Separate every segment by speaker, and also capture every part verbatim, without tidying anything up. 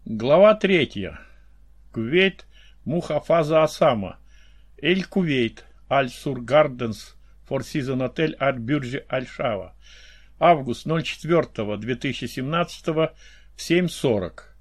Speaker 1: Глава третья. Кувейт Мухафаза Осама. Эль-Кувейт. Аль-Сур Гарденс. Four Seasons Отель от Бюрджи Аль-Шава. Август четвёртого две тысячи семнадцатого в семь сорок.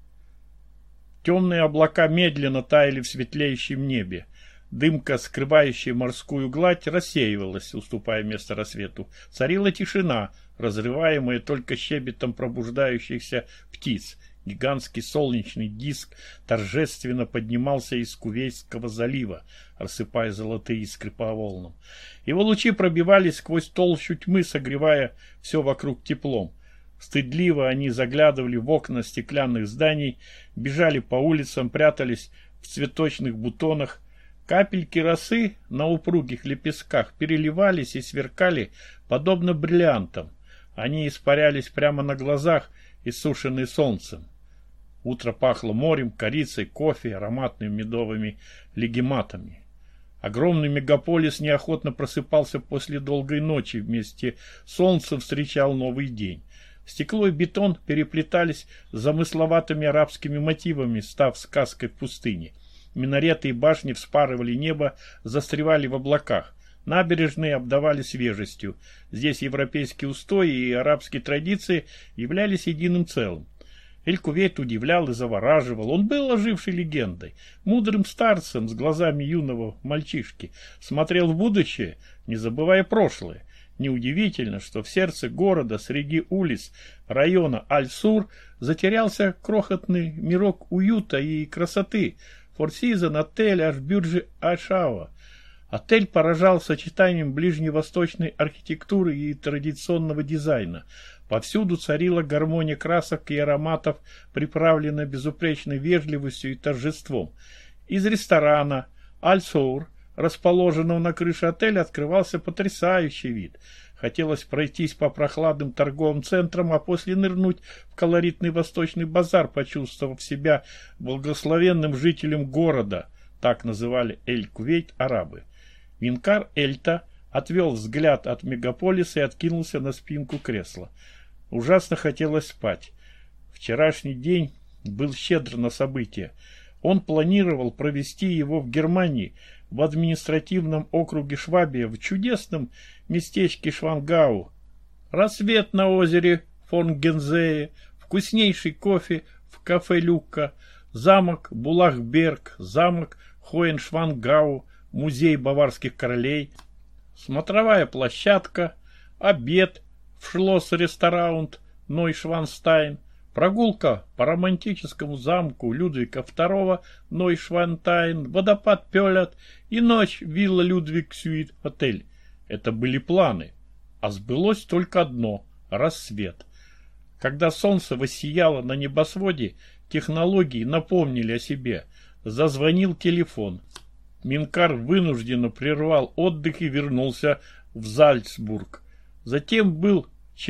Speaker 1: Темные облака медленно таяли в светлеющем небе. Дымка, скрывающая морскую гладь, рассеивалась, уступая место рассвету. Царила тишина, разрываемая только щебетом пробуждающихся птиц. Гигантский солнечный диск торжественно поднимался из Кувейтского залива, рассыпая золотые искры по волнам. Его лучи пробивались сквозь толщу тьмы, согревая все вокруг теплом. Стыдливо они заглядывали в окна стеклянных зданий, бежали по улицам, прятались в цветочных бутонах. Капельки росы на упругих лепестках переливались и сверкали, подобно бриллиантам. Они испарялись прямо на глазах, иссушенные солнцем. Утро пахло морем, корицей, кофе, ароматными медовыми легематами. Огромный мегаполис неохотно просыпался после долгой ночи, вместе с солнцем встречал новый день. Стекло и бетон переплетались с замысловатыми арабскими мотивами, став сказкой в пустыне. Минареты и башни вспарывали небо, застревали в облаках. Набережные обдавали свежестью. Здесь европейские устои и арабские традиции являлись единым целым. Эль-Кувейт удивлял и завораживал. Он был ожившей легендой, мудрым старцем с глазами юного мальчишки. Смотрел в будущее, не забывая прошлое. Неудивительно, что в сердце города, среди улиц района Аль-Сур, затерялся крохотный мирок уюта и красоты. Four Seasons Отель аж Бюрджи Аль-Шава. Отель поражал сочетанием ближневосточной архитектуры и традиционного дизайна. Повсюду царила гармония красок и ароматов, приправленная безупречной вежливостью и торжеством. Из ресторана Аль-Сур, расположенного на крыше отеля, открывался потрясающий вид. Хотелось пройтись по прохладным торговым центрам, а после нырнуть в колоритный восточный базар, почувствовав себя благословенным жителем города. Так называли Эль-Кувейт арабы. Минкар Эльта отвел взгляд от мегаполиса и откинулся на спинку кресла. Ужасно хотелось спать. Вчерашний день был щедр на события. Он планировал провести его в Германии, в административном округе Швабия, в чудесном местечке Швангау. Рассвет на озере Фонгензее, вкуснейший кофе в кафе Люкка, замок Булахберг, замок Хоеншвангау, музей баварских королей, смотровая площадка, обед в Шлосс-рестораунд Нойшванстайн, прогулка по романтическому замку Людвига второго Нойшвантайн, водопад Пёлят и ночь вилла Людвиг Сюит отель. Это были планы, а сбылось только одно — рассвет. Когда солнце воссияло на небосводе, технологии напомнили о себе. Зазвонил телефон. Минкар вынужденно прервал отдых и вернулся в Зальцбург. Затем был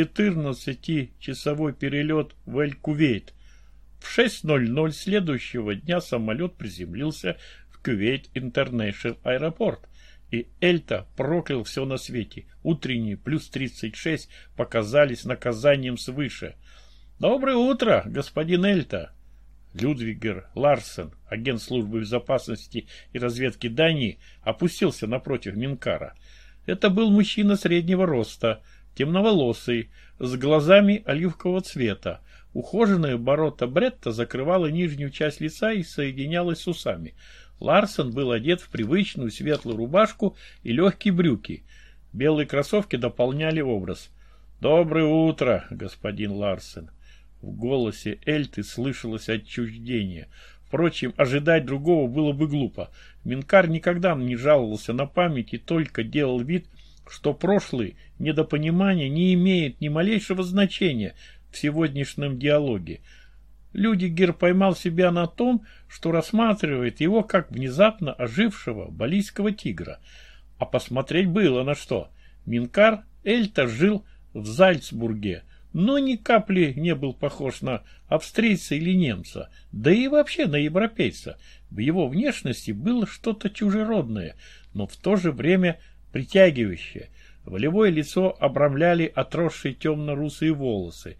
Speaker 1: четырнадцатичасовой перелет в Эль-Кувейт. В шесть ноль ноль следующего дня самолет приземлился в Кувейт Интернешнл аэропорт, и Эльта проклял все на свете. Утренние плюс тридцать шесть показались наказанием свыше. «Доброе утро, господин Эльта!» Людвигер Ларсен, агент службы безопасности и разведки Дании, опустился напротив Минкара. Это был мужчина среднего роста, темноволосый, с глазами оливкового цвета. Ухоженная борода Бретта закрывала нижнюю часть лица и соединялась с усами. Ларсен был одет в привычную светлую рубашку и легкие брюки. Белые кроссовки дополняли образ. «Доброе утро, господин Ларсен!» В голосе Эльты слышалось отчуждение. Впрочем, ожидать другого было бы глупо. Минкар никогда не жаловался на память и только делал вид, что прошлые недопонимания не имеют ни малейшего значения в сегодняшнем диалоге. Людигер поймал себя на том, что рассматривает его как внезапно ожившего балийского тигра. А посмотреть было на что. Минкар Эльта жил в Зальцбурге, но ни капли не был похож на австрийца или немца, да и вообще на европейца. В его внешности было что-то чужеродное, но в то же время притягивающее. Волевое лицо обрамляли отросшие темно-русые волосы.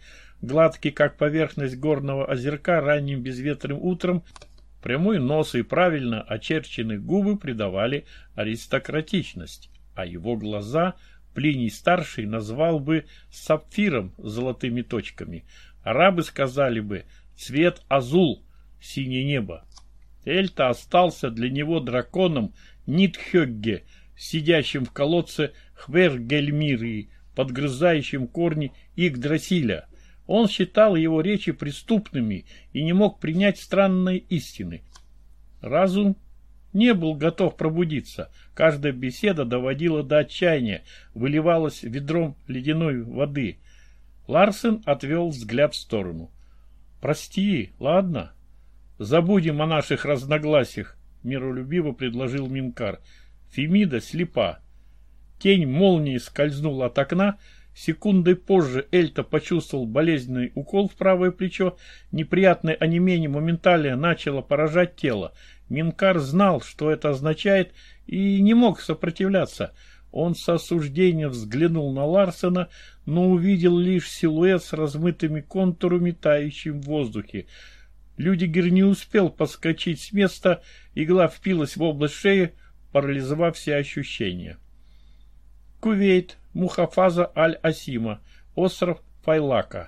Speaker 1: гладкий, как поверхность горного озерка ранним безветрым утром, прямой нос и правильно очерченные губы придавали аристократичность, а его глаза Плиний-старший назвал бы сапфиром с золотыми точками. Арабы сказали бы «цвет азул, синее небо». Эльта остался для него драконом Нитхёгге, сидящим в колодце Хвергельмирии, подгрызающим корни Игдрасиля. Он считал его речи преступными и не мог принять странной истины. Разум не был готов пробудиться. Каждая беседа доводила до отчаяния, выливалась ведром ледяной воды. Ларсен отвел взгляд в сторону. «Прости, ладно? Забудем о наших разногласиях», — миролюбиво предложил Минкар. Фемида слепа. Тень молнии скользнула от окна. Секундой позже Эльта почувствовал болезненный укол в правое плечо. Неприятное онемение моментально начало поражать тело. Минкар знал, что это означает, и не мог сопротивляться. Он с осуждением взглянул на Ларсена, но увидел лишь силуэт с размытыми контурами, тающим в воздухе. Людигер не успел подскочить с места, игла впилась в область шеи, парализовав все ощущения. Кувейт, Мухафаза Аль-Асима, остров Файлака.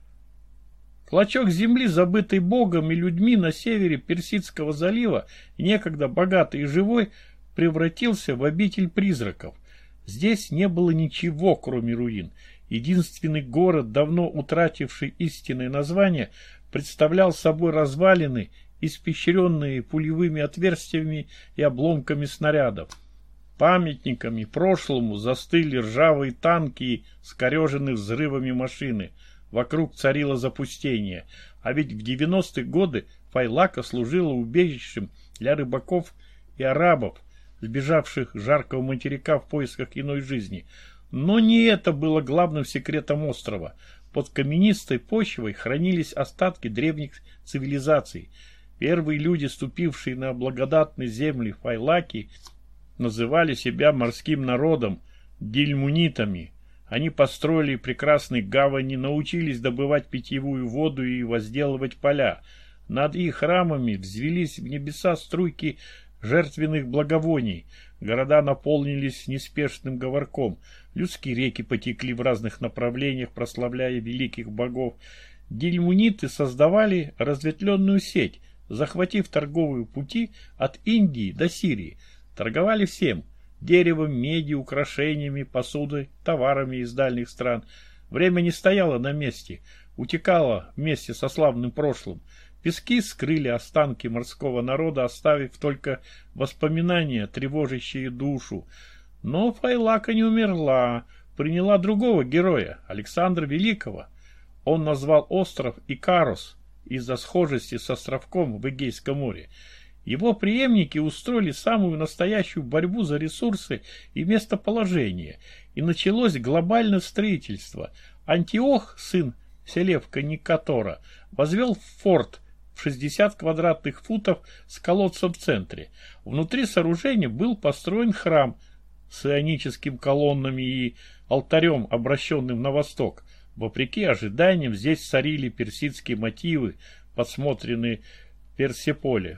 Speaker 1: Клочок земли, забытый Богом и людьми на севере Персидского залива, некогда богатый и живой, превратился в обитель призраков. Здесь не было ничего, кроме руин. Единственный город, давно утративший истинное название, представлял собой развалины, испещренные пулевыми отверстиями и обломками снарядов. Памятниками прошлому застыли ржавые танки и скореженные взрывами машины. Вокруг царило запустение, а ведь в девяностые годы Файлака служила убежищем для рыбаков и арабов, сбежавших с жаркого материка в поисках иной жизни. Но не это было главным секретом острова. Под каменистой почвой хранились остатки древних цивилизаций. Первые люди, ступившие на благодатные земли Файлаки, называли себя морским народом, дильмунитами. Они построили прекрасные гавани, научились добывать питьевую воду и возделывать поля. Над их храмами взвелись в небеса струйки жертвенных благовоний. Города наполнились неспешным говорком. Людские реки потекли в разных направлениях, прославляя великих богов. Дильмуниты создавали разветвленную сеть, захватив торговые пути от Индии до Сирии. Торговали всем – деревом, медью, украшениями, посудой, товарами из дальних стран. Время не стояло на месте, утекало вместе со славным прошлым. Пески скрыли останки морского народа, оставив только воспоминания, тревожащие душу. Но Файлака не умерла, приняла другого героя, Александра Великого. Он назвал остров Икарос из-за схожести с островком в Эгейском море. Его преемники устроили самую настоящую борьбу за ресурсы и местоположение, и началось глобальное строительство. Антиох, сын Селевка Никатора, возвел форт в шестьдесят квадратных футов с колодцем в центре. Внутри сооружения был построен храм с ионическими колоннами и алтарем, обращенным на восток. Вопреки ожиданиям, здесь царили персидские мотивы, подсмотренные в Персеполе.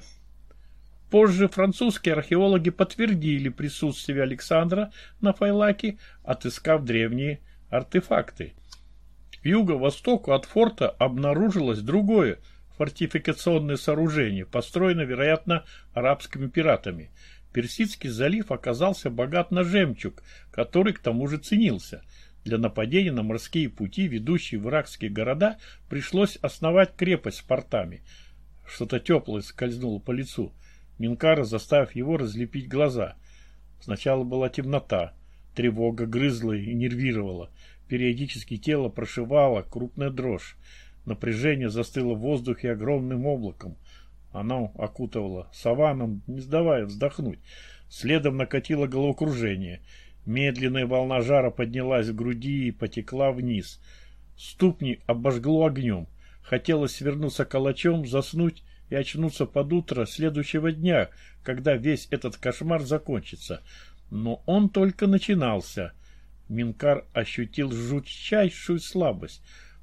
Speaker 1: Позже французские археологи подтвердили присутствие Александра на Файлаке, отыскав древние артефакты. К юго-востоку от форта обнаружилось другое фортификационное сооружение, построенное, вероятно, арабскими пиратами. Персидский залив оказался богат на жемчуг, который к тому же ценился. Для нападения на морские пути, ведущие в иракские города, пришлось основать крепость с портами. Что-то теплое скользнуло по лицу Минкара, заставив его разлепить глаза. Сначала была темнота, тревога грызла и нервировала. Периодически тело прошивало крупная дрожь. Напряжение застыло в воздухе огромным облаком. Оно окутывало саваном, не сдавая вздохнуть. Следом накатило головокружение. Медленная волна жара поднялась в груди и потекла вниз. Ступни обожгло огнем. Хотелось свернуться калачом, заснуть и очнуться под утро следующего дня, когда весь этот кошмар закончится. Но он только начинался. Минкар ощутил жутчайшую слабость.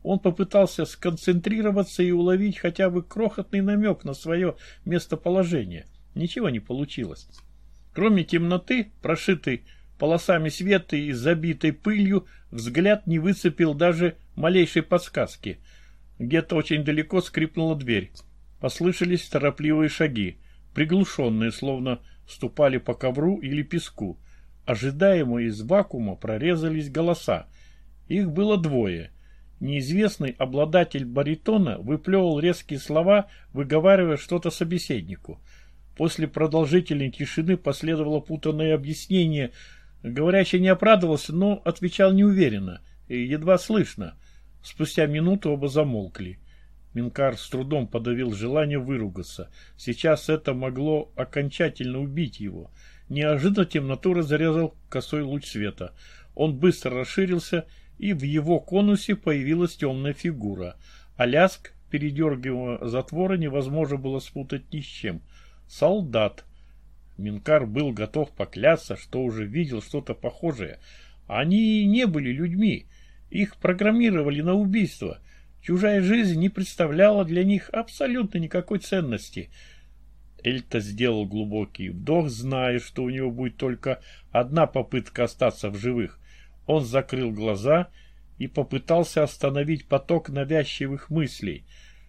Speaker 1: Он попытался сконцентрироваться и уловить хотя бы крохотный намек на свое местоположение. Ничего не получилось. Кроме темноты, прошитой полосами света и забитой пылью, взгляд не выцепил даже малейшей подсказки. Где-то очень далеко скрипнула дверь. Послышались торопливые шаги, приглушенные, словно ступали по ковру или песку. Ожидаемо из вакуума прорезались голоса. Их было двое. Неизвестный обладатель баритона выплевывал резкие слова, выговаривая что-то собеседнику. После продолжительной тишины последовало путанное объяснение. Говорящий не оправдывался, но отвечал неуверенно и едва слышно. Спустя минуту оба замолкли. Минкар с трудом подавил желание выругаться. Сейчас это могло окончательно убить его. Неожиданно темноту разрезал косой луч света. Он быстро расширился, и в его конусе появилась темная фигура. А лязг передергиваемого затвора невозможно было спутать ни с чем. Солдат. Минкар был готов поклясться, что уже видел что-то похожее. Они не были людьми. Их программировали на убийство. Чужая жизнь не представляла для них абсолютно никакой ценности. Эльта сделал глубокий вдох, зная, что у него будет только одна попытка остаться в живых. Он закрыл глаза и попытался остановить поток навязчивых мыслей.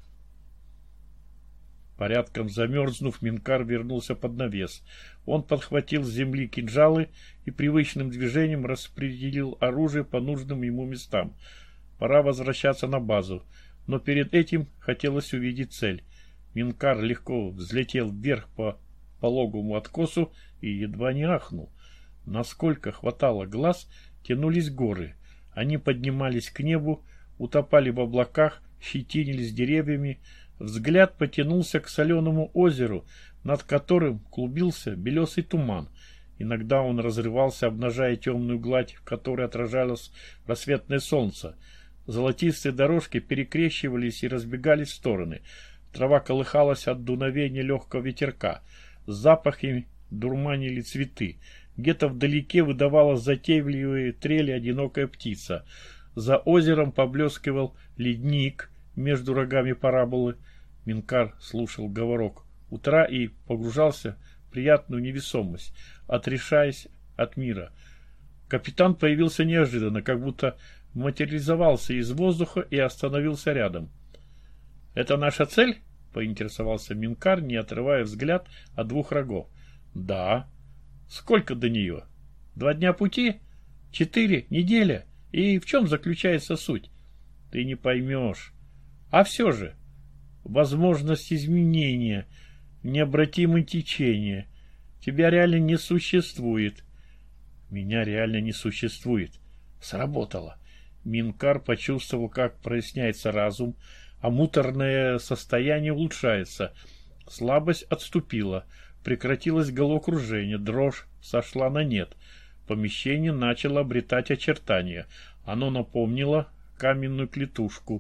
Speaker 1: Порядком замерзнув, Минкар вернулся под навес. Он подхватил с земли кинжалы и привычным движением распределил оружие по нужным ему местам. Пора возвращаться на базу, но перед этим хотелось увидеть цель. Минкар легко взлетел вверх по пологому откосу и едва не ахнул. Насколько хватало глаз, тянулись горы. Они поднимались к небу, утопали в облаках, щетинились деревьями. Взгляд потянулся к соленому озеру, над которым клубился белесый туман. Иногда он разрывался, обнажая темную гладь, в которой отражалось рассветное солнце. Золотистые дорожки перекрещивались и разбегались в стороны. Трава колыхалась от дуновения легкого ветерка. Запахи дурманили цветы. Где-то вдалеке выдавала затейливые трели одинокая птица. За озером поблескивал ледник между рогами параболы. Минкар слушал говорок утра и погружался в приятную невесомость, отрешаясь от мира. Капитан появился неожиданно, как будто материализовался из воздуха и остановился рядом. — Это наша цель? — поинтересовался Минкар, не отрывая взгляд от двух рогов. — Да. — Сколько до нее? — Два дня пути? — Четыре? Неделя? И в чем заключается суть? — Ты не поймешь. — А все же. Возможность изменения, необратимое течение. Тебя реально не существует. — Меня реально не существует. Сработало. Минкар почувствовал, как проясняется разум, а муторное состояние улучшается. Слабость отступила, прекратилось головокружение, дрожь сошла на нет. Помещение начало обретать очертания. Оно напомнило каменную клетушку.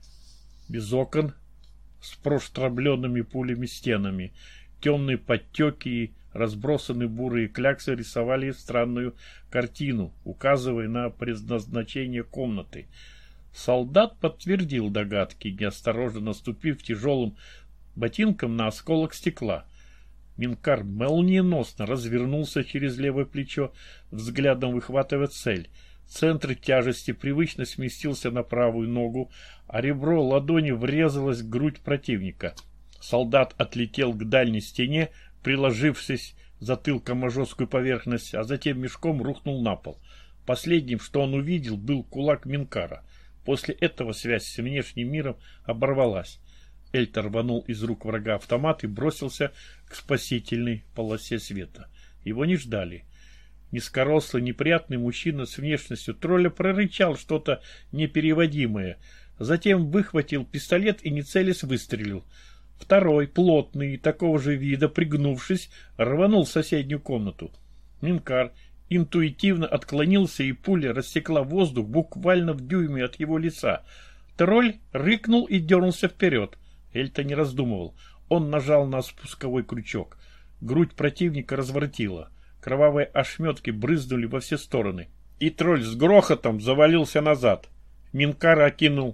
Speaker 1: Без окон, с проштробленными пулями стенами. Темные подтеки и разбросанные бурые кляксы рисовали странную картину, указывая на предназначение комнаты. Солдат подтвердил догадки, неосторожно наступив тяжелым ботинком на осколок стекла. Минкар молниеносно развернулся через левое плечо, взглядом выхватывая цель. Центр тяжести привычно сместился на правую ногу, а ребро ладони врезалось в грудь противника. Солдат отлетел к дальней стене, приложившись затылком о жесткую поверхность, а затем мешком рухнул на пол. Последним, что он увидел, был кулак Минкара. После этого связь с внешним миром оборвалась. Эльта рванул из рук врага автомат и бросился к спасительной полосе света. Его не ждали. Низкорослый, неприятный мужчина с внешностью тролля прорычал что-то непереводимое. Затем выхватил пистолет и, не целясь, выстрелил. Второй, плотный, такого же вида, пригнувшись, рванул в соседнюю комнату. Минкар интуитивно отклонился, и пуля рассекла воздух буквально в дюйме от его лица. Тролль рыкнул и дернулся вперед. Эльта не раздумывал. Он нажал на спусковой крючок. Грудь противника разворотила. Кровавые ошметки брызнули во все стороны. И тролль с грохотом завалился назад. Минкар окинул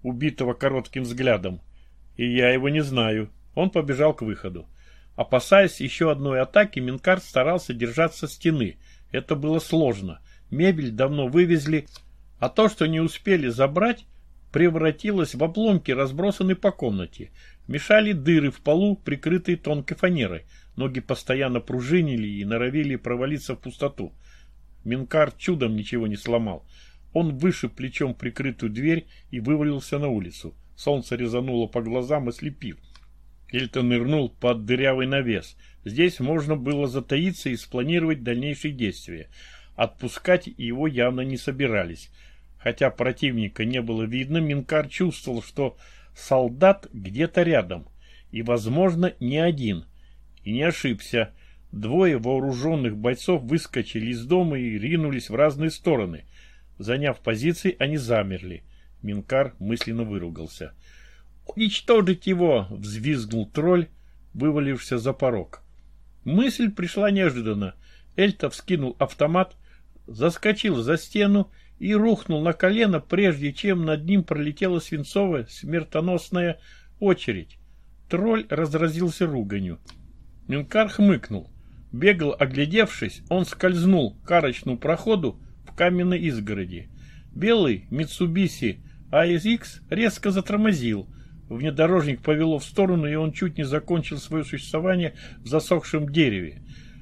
Speaker 1: убитого коротким взглядом. И я его не знаю. Он побежал к выходу. Опасаясь еще одной атаки, Минкар старался держаться стены. Это было сложно. Мебель давно вывезли, а то, что не успели забрать, превратилось в обломки, разбросанные по комнате. Мешали дыры в полу, прикрытые тонкой фанерой. Ноги постоянно пружинили и норовили провалиться в пустоту. Минкар чудом ничего не сломал. Он вышиб плечом прикрытую дверь и вывалился на улицу. Солнце резануло по глазам, ослепив. Эльта нырнул под дырявый навес. Здесь можно было затаиться и спланировать дальнейшие действия. Отпускать его явно не собирались. Хотя противника не было видно, Минкар чувствовал, что солдат где-то рядом. И, возможно, не один. И не ошибся. Двое вооруженных бойцов выскочили из дома и ринулись в разные стороны. Заняв позиции, они замерли. Минкар мысленно выругался. «Уничтожить его!» — взвизгнул тролль, вывалившийся за порог. Мысль пришла неожиданно. Эльта вскинул автомат, заскочил за стену и рухнул на колено, прежде чем над ним пролетела свинцовая смертоносная очередь. Тролль разразился руганью. Минкар хмыкнул. Бегло оглядевшись, он скользнул к арочному проходу в каменной изгороди. Белый Митсубиси а эс икс резко затормозил. Внедорожник повело в сторону, и он чуть не закончил свое существование в засохшем дереве.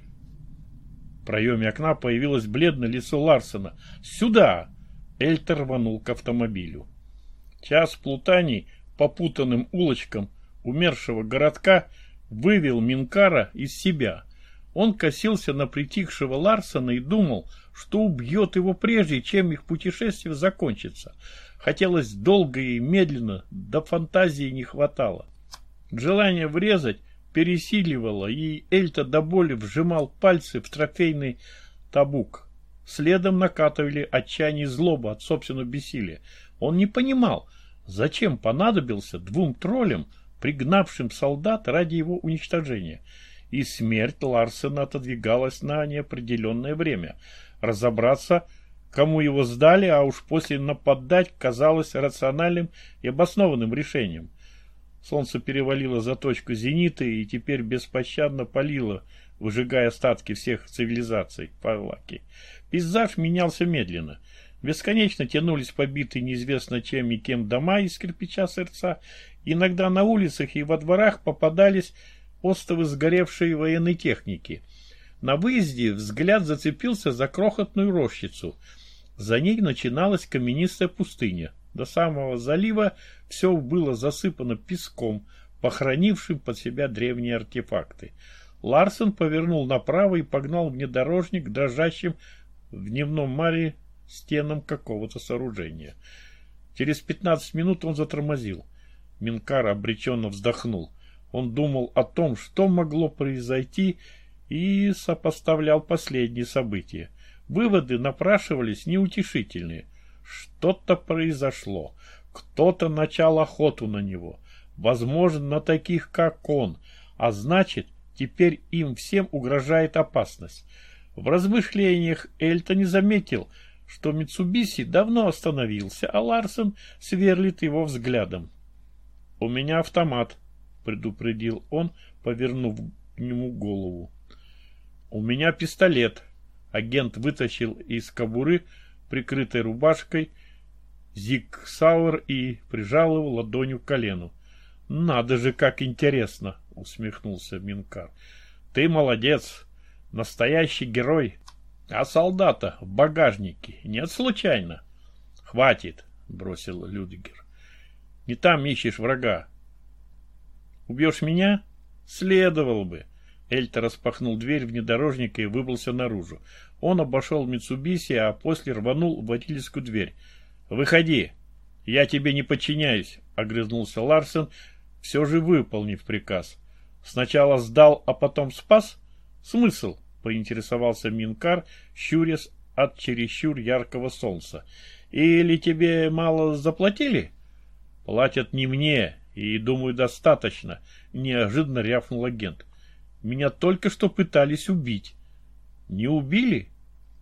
Speaker 1: В проеме окна появилось бледное лицо Ларсена. «Сюда!» Эльтер рванул к автомобилю. Час плутаний по путанным улочкам умершего городка вывел Минкара из себя. Он косился на притихшего Ларсена и думал, что убьет его прежде, чем их путешествие закончится. Хотелось долго и медленно, до фантазии не хватало. Желание врезать пересиливало, и Эльта до боли вжимал пальцы в трофейный табук. Следом накатывали отчаяние и злоба от собственного бессилия. Он не понимал, зачем понадобился двум троллям, пригнавшим солдат ради его уничтожения. И смерть Ларсена отодвигалась на неопределенное время. Разобраться, кому его сдали, а уж после нападать, казалось рациональным и обоснованным решением. Солнце перевалило за точку зенита и теперь беспощадно палило, выжигая остатки всех цивилизаций Павлаки. Пейзаж менялся медленно. Бесконечно тянулись побитые неизвестно чем и кем дома из кирпича сырца. Иногда на улицах и во дворах попадались остовы сгоревшей военной техники. На выезде взгляд зацепился за крохотную рощицу. За ней начиналась каменистая пустыня. До самого залива все было засыпано песком, похоронившим под себя древние артефакты. Ларсен повернул направо и погнал внедорожник к дрожащим в дневном маре стенам какого-то сооружения. Через пятнадцать минут он затормозил. Минкар обреченно вздохнул. Он думал о том, что могло произойти, и сопоставлял последние события. Выводы напрашивались неутешительные. Что-то произошло. Кто-то начал охоту на него. Возможно, на таких, как он. А значит, теперь им всем угрожает опасность. В размышлениях Эльта не заметил, что Митсубиси давно остановился, а Ларсен сверлит его взглядом. «У меня автомат», — предупредил он, повернув к нему голову. «У меня пистолет». Агент вытащил из кобуры, прикрытой рубашкой, зиг-сауэр и прижал его ладонью к колену. «Надо же, как интересно!» — усмехнулся Минкар. «Ты молодец, настоящий герой. А солдата в багажнике нет случайно?» «Хватит!» — бросил Людгер. «Не там ищешь врага. Убьешь меня? Следовало бы». Эльта распахнул дверь внедорожника и выбрался наружу. Он обошел Митсубиси, а после рванул в водительскую дверь. «Выходи! Я тебе не подчиняюсь!» — огрызнулся Ларсен, все же выполнив приказ. «Сначала сдал, а потом спас? Смысл?» — поинтересовался Минкар, щурясь от чересчур яркого солнца. «Или тебе мало заплатили?» «Платят не мне, и, думаю, достаточно», — неожиданно рявкнул агент. «Меня только что пытались убить». «Не убили?»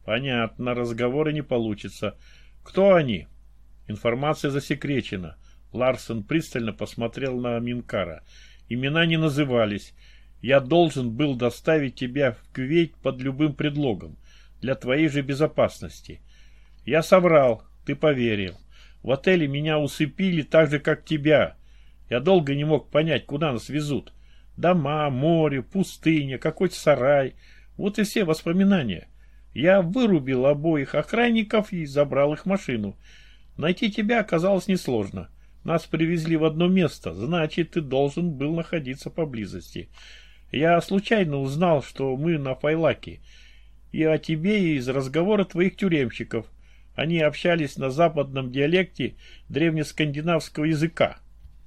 Speaker 1: «Понятно, разговора не получится. Кто они?» «Информация засекречена». Ларсен пристально посмотрел на Минкара. Имена не назывались. Я должен был доставить тебя в Кувейт под любым предлогом, для твоей же безопасности. Я соврал, ты поверил. В отеле меня усыпили так же, как тебя. Я долго не мог понять, куда нас везут. Дома, море, пустыня, какой-то сарай. Вот и все воспоминания. Я вырубил обоих охранников и забрал их машину. Найти тебя оказалось несложно. Нас привезли в одно место, значит, ты должен был находиться поблизости. Я случайно узнал, что мы на Файлаке, и о тебе из разговора твоих тюремщиков. Они общались на западном диалекте древнескандинавского языка.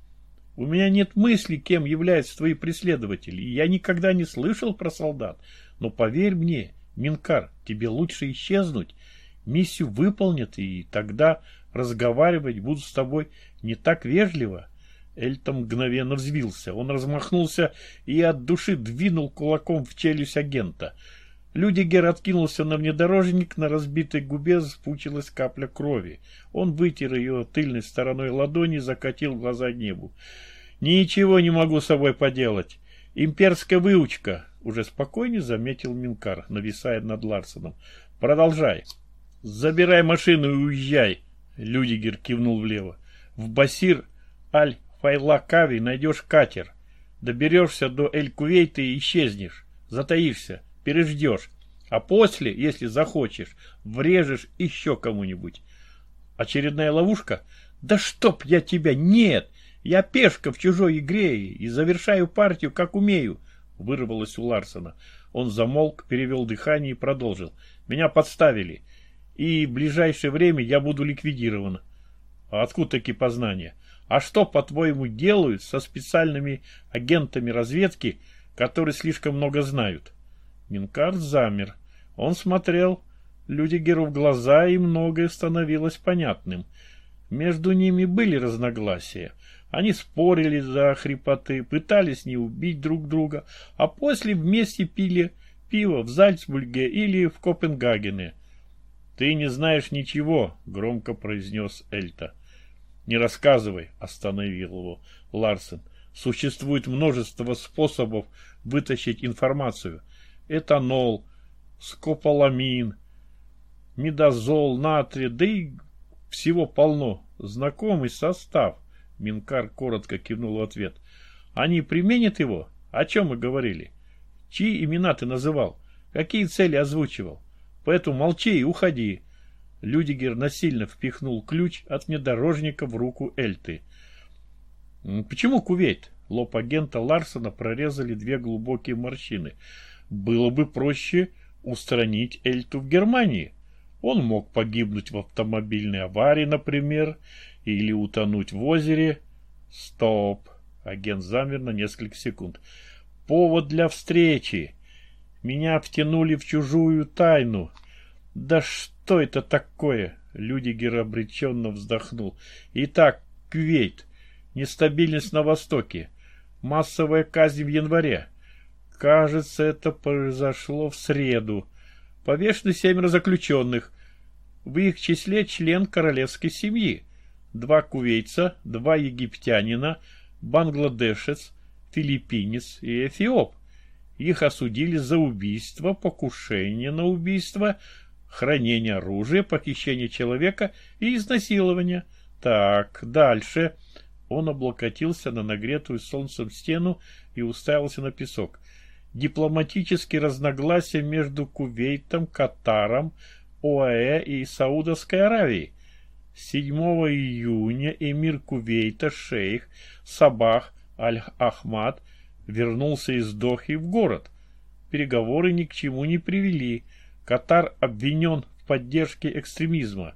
Speaker 1: У меня нет мысли, кем являются твои преследователи, и я никогда не слышал про солдат. Но поверь мне, Минкар, тебе лучше исчезнуть. Миссию выполнят, и тогда разговаривать будут с тобой не так вежливо. Эльта мгновенно взвился. Он размахнулся и от души двинул кулаком в челюсть агента. Людигер откинулся на внедорожник, на разбитой губе спучилась капля крови. Он вытер ее тыльной стороной ладони, закатил глаза к небу. «Ничего не могу с собой поделать. Имперская выучка», — уже спокойнее заметил Минкар, нависая над Ларсеном. «Продолжай». «Забирай машину и уезжай», — Людигер кивнул влево. «В Басир Аль-Файлакави найдешь катер. Доберешься до Эль-Кувейта и исчезнешь. Затаишься. Переждешь, а после, если захочешь, врежешь еще кому-нибудь. Очередная ловушка? Да чтоб я тебя! Нет! Я пешка в чужой игре и завершаю партию, как умею, вырвалось у Ларсена. Он замолк, перевел дыхание и продолжил. Меня подставили, и в ближайшее время я буду ликвидирован. А откуда такие познания? А что, по-твоему, делают со специальными агентами разведки, которые слишком много знают? Минкар замер. Он смотрел Людигеру в глаза, и многое становилось понятным. Между ними были разногласия. Они спорили за хрипоты, пытались не убить друг друга, а после вместе пили пиво в Зальцбурге или в Копенгагене. «Ты не знаешь ничего», — громко произнес Эльта. «Не рассказывай», — остановил его Ларсен. «Существует множество способов вытащить информацию. Этанол, скополамин, мидазол, натрий, да и всего полно. Знакомый состав». Минкар коротко кивнул в ответ. «Они применят его? О чем мы говорили? Чьи имена ты называл? Какие цели озвучивал? Поэтому молчи и уходи». Людигер насильно впихнул ключ от внедорожника в руку Эльты. «Почему Кувейт?» Лоб агента Ларсена прорезали две глубокие морщины. «Было бы проще устранить Эльту в Германии. Он мог погибнуть в автомобильной аварии, например, или утонуть в озере». «Стоп!» Агент замер на несколько секунд. «Повод для встречи. Меня втянули в чужую тайну. Да что это такое?» Людигер обреченно вздохнул. «Итак, Кувейт. Нестабильность на Востоке. Массовая казнь в январе. Кажется, это произошло в среду. Повешены семеро заключенных. В их числе член королевской семьи. Два кувейца, два египтянина, бангладешец, филиппинец и эфиоп. Их осудили за убийство, покушение на убийство, хранение оружия, похищение человека и изнасилование. Так, дальше». Он облокотился на нагретую солнцем стену и уставился на песок. Дипломатические разногласия между Кувейтом, Катаром, ОАЭ и Саудовской Аравией. седьмого июня эмир Кувейта, шейх Сабах Аль-Ахмад, вернулся из Дохи в город. Переговоры ни к чему не привели. Катар обвинен в поддержке экстремизма.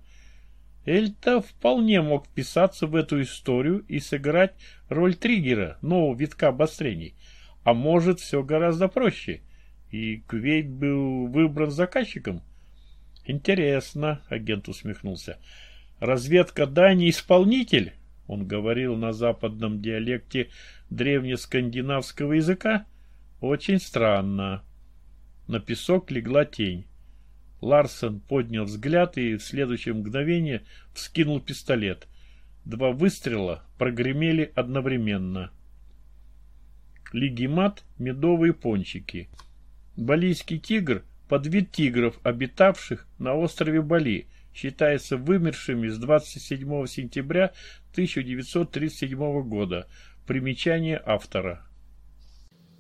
Speaker 1: Эльта вполне мог вписаться в эту историю и сыграть роль триггера, нового витка обострений. А может, все гораздо проще, и Кувейт был выбран заказчиком? Интересно, агент усмехнулся. Разведка да, не исполнитель? Он говорил на западном диалекте древнескандинавского языка? Очень странно. На песок легла тень. Ларсен поднял взгляд и в следующее мгновение вскинул пистолет. Два выстрела прогремели одновременно. Лигемат – медовые пончики. Балийский тигр – подвид тигров, обитавших на острове Бали, считается вымершими с двадцать седьмого сентября тысяча девятьсот тридцать седьмого года. Примечание автора.